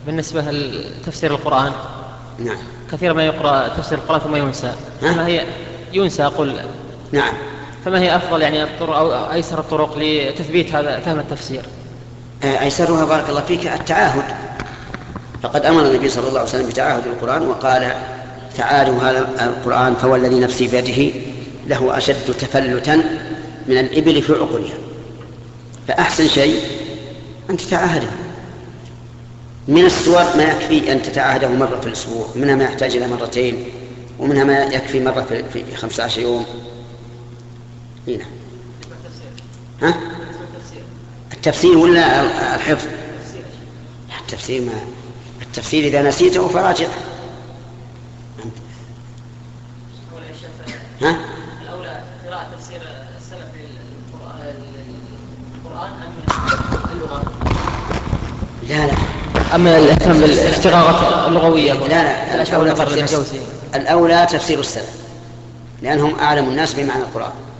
بالنسبة لتفسير القرآن. نعم. كثير ما يقرأ تفسير القرآن ثم ينسى. فما هي ينسى أقول. نعم. فما هي أفضل يعني الطرق أو أيسر الطرق لتثبيت هذا فهم التفسير؟ أيسرها بارك الله فيك التعاهد. فقد أمر النبي صلى الله عليه وسلم بتعاهد القرآن وقال: تعالوا هذا القرآن فوالذي نفسي بيده له أشد تفلتا من الإبل في عقلها. فأحسن شيء أن تتعاهده. من السور ما يكفي أن تتعاهده مرة في الأسبوع، منها ما يحتاج إلى مرتين، ومنها ما يكفي مرة في 15 يوم. هنا ها؟ التفسير ولا الحفظ؟ التفسير إذا نسيته فراجع. ها؟ الأولى قراءة تفسير السلف للقرآن أم اللغة؟ لا أما الاهتمام بالاستغاثة اللغوية؟ لا الأولى تفسير السلف، لأنهم أعلم الناس بمعنى القرآن.